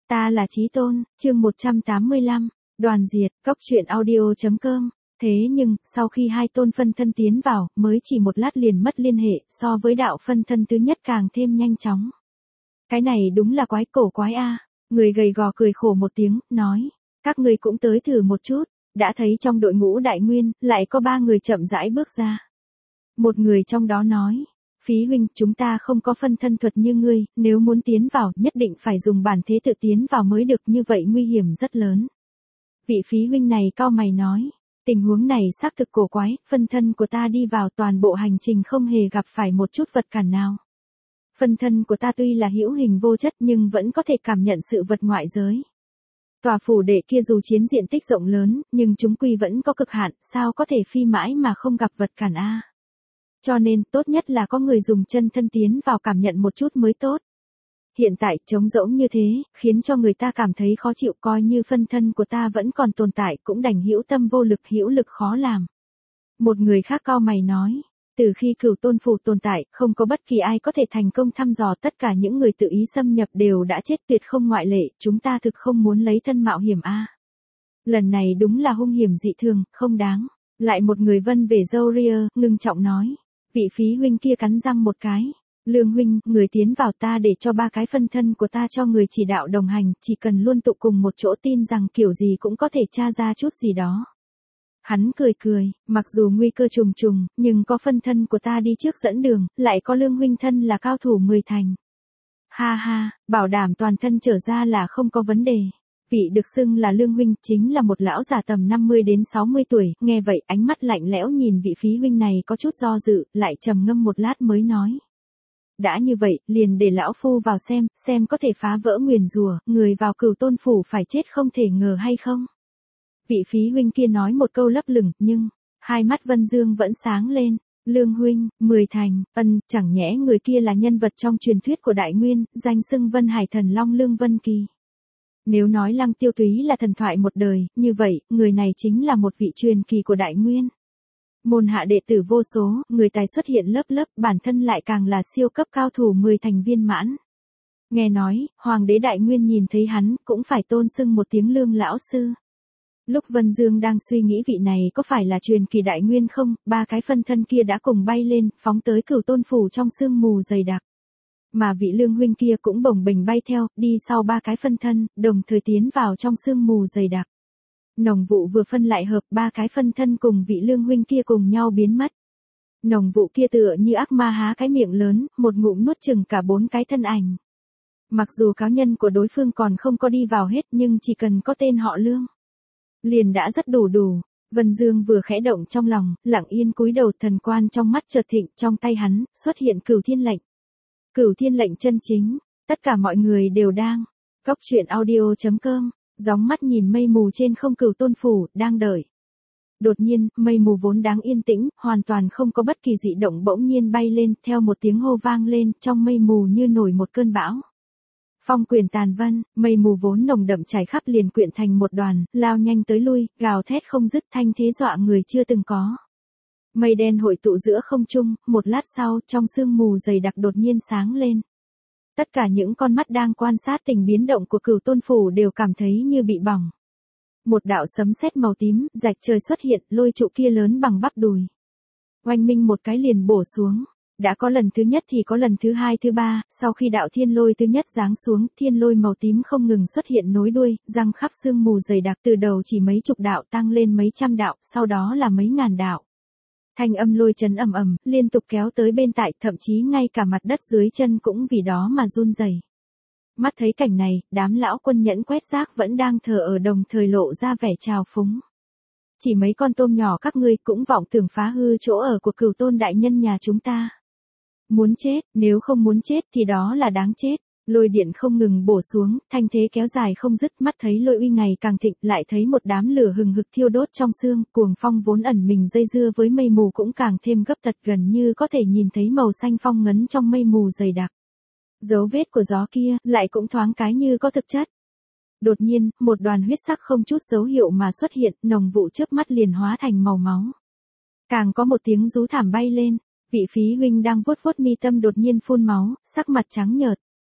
Ta là Chí Tôn, chương 185, đoàn diệt, cóc truyện audio.com. Thế nhưng, sau khi hai tôn phân thân tiến vào, mới chỉ một lát liền mất liên hệ, so với đạo phân thân thứ nhất càng thêm nhanh chóng. Cái này đúng là quái cổ quái a. Người gầy gò cười khổ một tiếng, nói, các ngươi cũng tới thử một chút. Đã thấy trong đội ngũ đại nguyên, lại có 3 người chậm rãi bước ra. Một người trong đó nói, Phí huynh, chúng ta không có phân thân thuật như ngươi, nếu muốn tiến vào, nhất định phải dùng bản thế tự tiến vào mới được, như vậy nguy hiểm rất lớn. Vị Phí huynh này cau mày nói, tình huống này xác thực cổ quái, phân thân của ta đi vào toàn bộ hành trình không hề gặp phải một chút vật cản nào. Phân thân của ta tuy là hữu hình vô chất nhưng vẫn có thể cảm nhận sự vật ngoại giới. Tòa phủ đệ kia dù chiến diện tích rộng lớn, nhưng chúng quy vẫn có cực hạn, sao có thể phi mãi mà không gặp vật cản a? Cho nên, tốt nhất là có người dùng chân thân tiến vào cảm nhận một chút mới tốt. Hiện tại, trống rỗng như thế, khiến cho người ta cảm thấy khó chịu, coi như phân thân của ta vẫn còn tồn tại, cũng đành hữu tâm vô lực, hữu lực khó làm. Một người khác cau mày nói, từ khi Cửu Tôn phủ tồn tại, không có bất kỳ ai có thể thành công thăm dò, tất cả những người tự ý xâm nhập đều đã chết, tuyệt không ngoại lệ, chúng ta thực không muốn lấy thân mạo hiểm a. Lần này đúng là hung hiểm dị thường, không đáng. Lại một người vân về râu ria, ngưng trọng nói, vị Phí huynh kia cắn răng một cái. Lương huynh, người tiến vào, ta để cho 3 cái phân thân của ta cho người chỉ đạo đồng hành, chỉ cần luôn tụ cùng một chỗ, tin rằng kiểu gì cũng có thể tra ra chút gì đó. Hắn cười cười, mặc dù nguy cơ trùng trùng, nhưng có phân thân của ta đi trước dẫn đường, lại có Lương huynh thân là cao thủ 10 thành. Ha ha, bảo đảm toàn thân trở ra là không có vấn đề. Vị được xưng là Lương huynh chính là một lão già tầm 50 đến 60 tuổi, nghe vậy ánh mắt lạnh lẽo nhìn vị Phí huynh này có chút do dự, lại trầm ngâm một lát mới nói. Đã như vậy, liền để lão phu vào xem có thể phá vỡ nguyền rủa, người vào Cửu Tôn phủ phải chết không thể ngờ hay không. Vị Phí huynh kia nói một câu lấp lửng, nhưng, hai mắt Vân Dương vẫn sáng lên. Lương huynh, 10 thành, chẳng nhẽ người kia là nhân vật trong truyền thuyết của Đại Nguyên, danh xưng Vân Hải Thần Long Lương Vân Kỳ. Nếu nói Lăng Tiêu Túy là thần thoại một đời, như vậy, người này chính là một vị truyền kỳ của Đại Nguyên. Môn hạ đệ tử vô số, người tài xuất hiện lớp lớp, bản thân lại càng là siêu cấp cao thủ 10 thành viên mãn. Nghe nói, Hoàng đế Đại Nguyên nhìn thấy hắn, cũng phải tôn xưng một tiếng Lương lão sư. Lúc Vân Dương đang suy nghĩ vị này có phải là truyền kỳ Đại Nguyên không, 3 cái phân thân kia đã cùng bay lên, phóng tới Cửu Tôn phủ trong sương mù dày đặc. Mà vị Lương huynh kia cũng bồng bềnh bay theo, đi sau 3 cái phân thân, đồng thời tiến vào trong sương mù dày đặc. Nồng vụ vừa phân lại hợp, 3 cái phân thân cùng vị Lương huynh kia cùng nhau biến mất. Nồng vụ kia tựa như ác ma há cái miệng lớn, một ngụm nuốt chừng cả 4 cái thân ảnh. Mặc dù cáo nhân của đối phương còn không có đi vào hết, nhưng chỉ cần có tên họ Lương liền đã rất đủ. Vân Dương vừa khẽ động trong lòng, lặng yên cúi đầu, thần quan trong mắt chợt thịnh, trong tay hắn xuất hiện Cửu Thiên lệnh. Cửu Thiên lệnh chân chính, tất cả mọi người đều đang. Cóc truyện audio.com, gióng mắt nhìn mây mù trên không Cửu Tôn phủ, đang đợi. Đột nhiên, mây mù vốn đáng yên tĩnh, hoàn toàn không có bất kỳ dị động, bỗng nhiên bay lên, theo một tiếng hô vang lên, trong mây mù như nổi một cơn bão. Phong quyền tàn vân, mây mù vốn nồng đậm trải khắp liền quyện thành một đoàn, lao nhanh tới lui, gào thét không dứt, thanh thế dọa người chưa từng có. Mây đen hội tụ giữa không trung, một lát sau, trong sương mù dày đặc đột nhiên sáng lên. Tất cả những con mắt đang quan sát tình biến động của Cửu Tôn phủ đều cảm thấy như bị bỏng. Một đạo sấm sét màu tím, rạch trời xuất hiện, lôi trụ kia lớn bằng bắp đùi. Oanh minh một cái liền bổ xuống. Đã có lần thứ nhất thì có lần thứ hai thứ ba, sau khi đạo thiên lôi thứ nhất giáng xuống, thiên lôi màu tím không ngừng xuất hiện nối đuôi, răng khắp sương mù dày đặc, từ đầu chỉ mấy chục đạo tăng lên mấy trăm đạo, sau đó là mấy ngàn đạo. Thanh âm lôi chấn ầm ầm, liên tục kéo tới bên tại, thậm chí ngay cả mặt đất dưới chân cũng vì đó mà run rẩy. Mắt thấy cảnh này, đám lão quân nhẫn quét rác vẫn đang thờ ở, đồng thời lộ ra vẻ trào phúng. Chỉ mấy con tôm nhỏ các ngươi cũng vọng tưởng phá hư chỗ ở của Cửu Tôn đại nhân nhà chúng ta. Muốn chết, nếu không muốn chết thì đó là đáng chết. Lôi điện không ngừng bổ xuống, thanh thế kéo dài không dứt, mắt thấy lôi uy ngày càng thịnh, lại thấy một đám lửa hừng hực thiêu đốt trong sương, cuồng phong vốn ẩn mình dây dưa với mây mù cũng càng thêm gấp tật, gần như có thể nhìn thấy màu xanh phong ngấn trong mây mù dày đặc. Dấu vết của gió kia, lại cũng thoáng cái như có thực chất. Đột nhiên, một đoàn huyết sắc không chút dấu hiệu mà xuất hiện, nồng vụ chớp mắt liền hóa thành màu máu. Càng có một tiếng rú thảm bay lên. Vị Phí huynh đang vuốt mi tâm đột nhiên phun máu, sắc mặt trắng nhợt.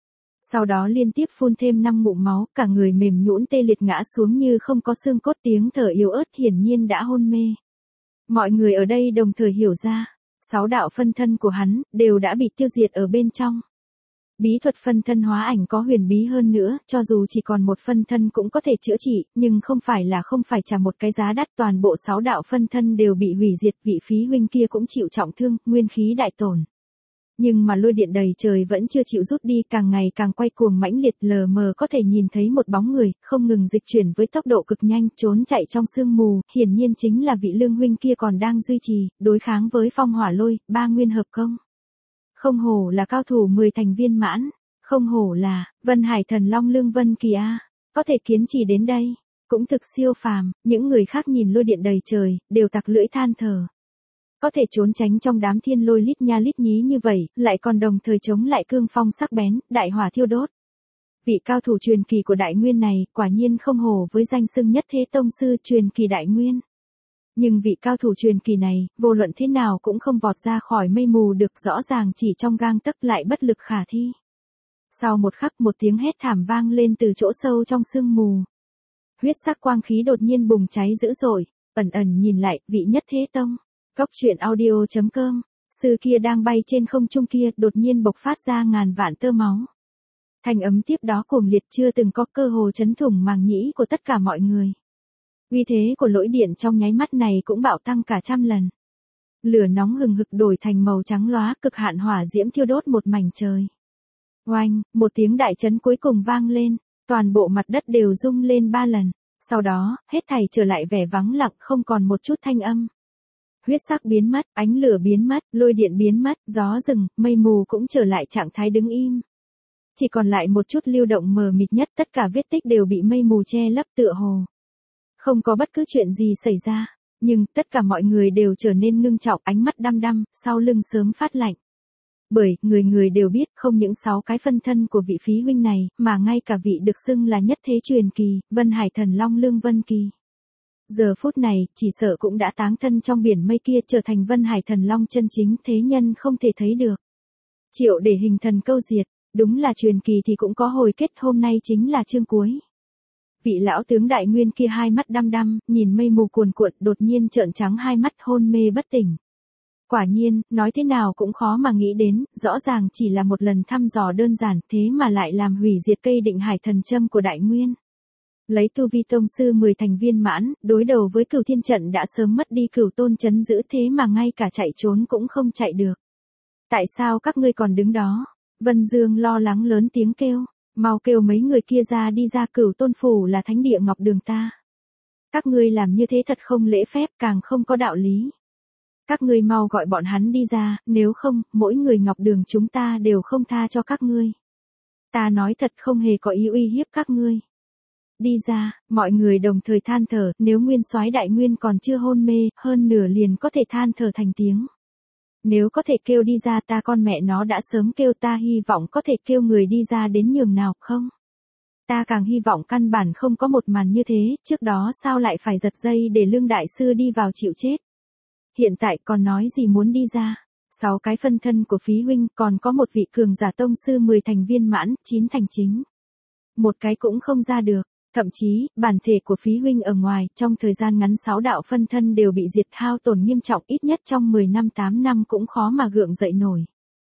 Sau đó liên tiếp phun thêm 5 ngụm máu, cả người mềm nhũn tê liệt ngã xuống như không có xương cốt, tiếng thở yếu ớt, hiển nhiên đã hôn mê. Mọi người ở đây đồng thời hiểu ra, 6 đạo phân thân của hắn đều đã bị tiêu diệt ở bên trong. Bí thuật phân thân hóa ảnh có huyền bí hơn nữa, cho dù chỉ còn một phân thân cũng có thể chữa trị, nhưng không phải trả một cái giá đắt, toàn bộ 6 đạo phân thân đều bị hủy diệt, vị Phí huynh kia cũng chịu trọng thương, nguyên khí đại tổn. Nhưng mà lôi điện đầy trời vẫn chưa chịu rút đi, càng ngày càng quay cuồng mãnh liệt, lờ mờ có thể nhìn thấy một bóng người, không ngừng dịch chuyển với tốc độ cực nhanh, trốn chạy trong sương mù, hiển nhiên chính là vị Lương huynh kia còn đang duy trì, đối kháng với phong hỏa lôi, ba nguyên hợp công. Không hổ là cao thủ 10 thành viên mãn, không hổ là Vân Hải Thần Long Lương Vân Kỳ a, có thể kiên trì đến đây, cũng thực siêu phàm. Những người khác nhìn lôi điện đầy trời, đều tặc lưỡi than thở. Có thể trốn tránh trong đám thiên lôi lít nha lít nhí như vậy, lại còn đồng thời chống lại cương phong sắc bén, đại hỏa thiêu đốt. Vị cao thủ truyền kỳ của Đại Nguyên này, quả nhiên không hổ với danh xưng nhất thế tông sư truyền kỳ Đại Nguyên. Nhưng vị cao thủ truyền kỳ này, vô luận thế nào cũng không vọt ra khỏi mây mù được, rõ ràng chỉ trong gang tấc lại bất lực khả thi. Sau một khắc, một tiếng hét thảm vang lên từ chỗ sâu trong sương mù. Huyết sắc quang khí đột nhiên bùng cháy dữ dội, ẩn ẩn nhìn lại, vị nhất thế tông. Góc truyện audio.com, sư kia đang bay trên không trung kia đột nhiên bộc phát ra ngàn vạn tơ máu. Thanh ấm tiếp đó cuồng liệt chưa từng có, cơ hồ chấn thủng màng nhĩ của tất cả mọi người. Uy thế của lỗi điện trong nháy mắt này cũng bạo tăng cả trăm lần. Lửa nóng hừng hực đổi thành màu trắng lóa, cực hạn hỏa diễm thiêu đốt một mảnh trời. Oanh, một tiếng đại chấn cuối cùng vang lên, toàn bộ mặt đất đều rung lên 3 lần. Sau đó, hết thảy trở lại vẻ vắng lặng, không còn một chút thanh âm. Huyết sắc biến mất, ánh lửa biến mất, lôi điện biến mất, gió dừng, mây mù cũng trở lại trạng thái đứng im. Chỉ còn lại một chút lưu động mờ mịt nhất, tất cả vết tích đều bị mây mù che lấp tựa hồ. Không có bất cứ chuyện gì xảy ra, nhưng tất cả mọi người đều trở nên ngưng trọng, ánh mắt đăm đăm, sau lưng sớm phát lạnh. Bởi, người người đều biết, không những 6 cái phân thân của vị Phí huynh này, mà ngay cả vị được xưng là nhất thế truyền kỳ, Vân Hải Thần Long Lương Vân Kỳ. Giờ phút này, chỉ sợ cũng đã táng thân trong biển mây kia, trở thành Vân Hải Thần Long chân chính, thế nhân không thể thấy được. Triệu để hình thần câu diệt, đúng là truyền kỳ thì cũng có hồi kết, hôm nay chính là chương cuối. Vị lão tướng Đại Nguyên kia hai mắt đăm đăm, nhìn mây mù cuồn cuộn, đột nhiên trợn trắng hai mắt, hôn mê bất tỉnh. Quả nhiên, nói thế nào cũng khó mà nghĩ đến, rõ ràng chỉ là một lần thăm dò đơn giản, thế mà lại làm hủy diệt cây Định Hải Thần Châm của Đại Nguyên. Lấy tu vi tông sư 10 thành viên mãn, đối đầu với Cửu Thiên Trận đã sớm mất đi Cửu Tôn trấn giữ, thế mà ngay cả chạy trốn cũng không chạy được. Tại sao các ngươi còn đứng đó? Vân Dương lo lắng lớn tiếng kêu, mau kêu mấy người kia ra đi ra, Cửu Tôn phủ là thánh địa Ngọc Đường ta. Các ngươi làm như thế thật không lễ phép, càng không có đạo lý. Các ngươi mau gọi bọn hắn đi ra, nếu không, mỗi người Ngọc Đường chúng ta đều không tha cho các ngươi. Ta nói thật, không hề có ý uy hiếp các ngươi. Đi ra, mọi người đồng thời than thở, nếu Nguyên Soái Đại Nguyên còn chưa hôn mê, hơn nửa liền có thể than thở thành tiếng. Nếu có thể kêu đi ra, ta con mẹ nó đã sớm kêu, ta hy vọng có thể kêu người đi ra đến nhường nào, không? Ta càng hy vọng căn bản không có một màn như thế, trước đó sao lại phải giật dây để Lương Đại Sư đi vào chịu chết. Hiện tại còn nói gì muốn đi ra. 6 cái phân thân của Phí huynh, còn có một vị cường giả tông sư 10 thành viên mãn, 9 thành chính. Một cái cũng không ra được. Thậm chí, bản thể của Phí huynh ở ngoài, trong thời gian ngắn 6 đạo phân thân đều bị diệt, hao tổn nghiêm trọng, ít nhất trong 10 năm 8 năm cũng khó mà gượng dậy nổi.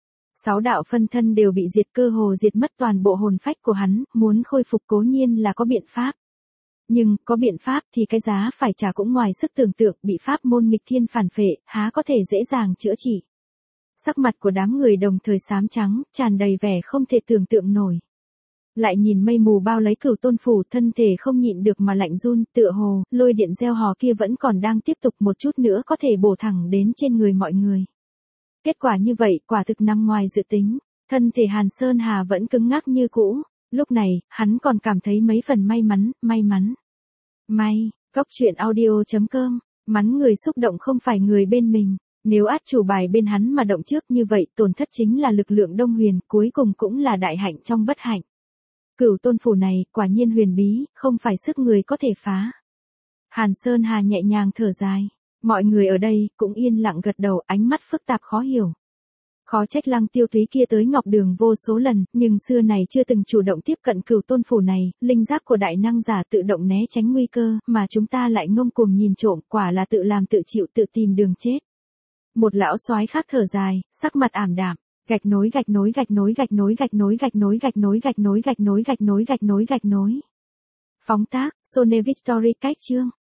6 đạo phân thân đều bị diệt, cơ hồ diệt mất toàn bộ hồn phách của hắn, muốn khôi phục cố nhiên là có biện pháp. Nhưng, có biện pháp thì cái giá phải trả cũng ngoài sức tưởng tượng, bị pháp môn nghịch thiên phản phệ, há có thể dễ dàng chữa trị. Sắc mặt của đám người đồng thời xám trắng, tràn đầy vẻ không thể tưởng tượng nổi. Lại nhìn mây mù bao lấy Cửu Tôn phủ, thân thể không nhịn được mà lạnh run, tựa hồ, lôi điện gieo hò kia vẫn còn đang tiếp tục, một chút nữa có thể bổ thẳng đến trên người mọi người. Kết quả như vậy, quả thực nằm ngoài dự tính, thân thể Hàn Sơn Hà vẫn cứng ngắc như cũ, lúc này, hắn còn cảm thấy mấy phần may mắn. Góc truyện audio.com, mắn người xúc động không phải người bên mình, nếu át chủ bài bên hắn mà động trước như vậy, tổn thất chính là lực lượng Đông Huyền, cuối cùng cũng là đại hạnh trong bất hạnh. Cửu Tôn phủ này, quả nhiên huyền bí, không phải sức người có thể phá. Hàn Sơn Hà nhẹ nhàng thở dài, mọi người ở đây cũng yên lặng gật đầu, ánh mắt phức tạp khó hiểu. Khó trách Lăng Tiêu Túy kia tới Ngọc Đường vô số lần, nhưng xưa này chưa từng chủ động tiếp cận Cửu Tôn phủ này, linh giác của đại năng giả tự động né tránh nguy cơ, mà chúng ta lại ngông cuồng nhìn trộm, quả là tự làm tự chịu tự tìm đường chết. Một lão soái khác thở dài, sắc mặt ảm đạm, gạch nối. Phóng tác, Sone Victory cách chương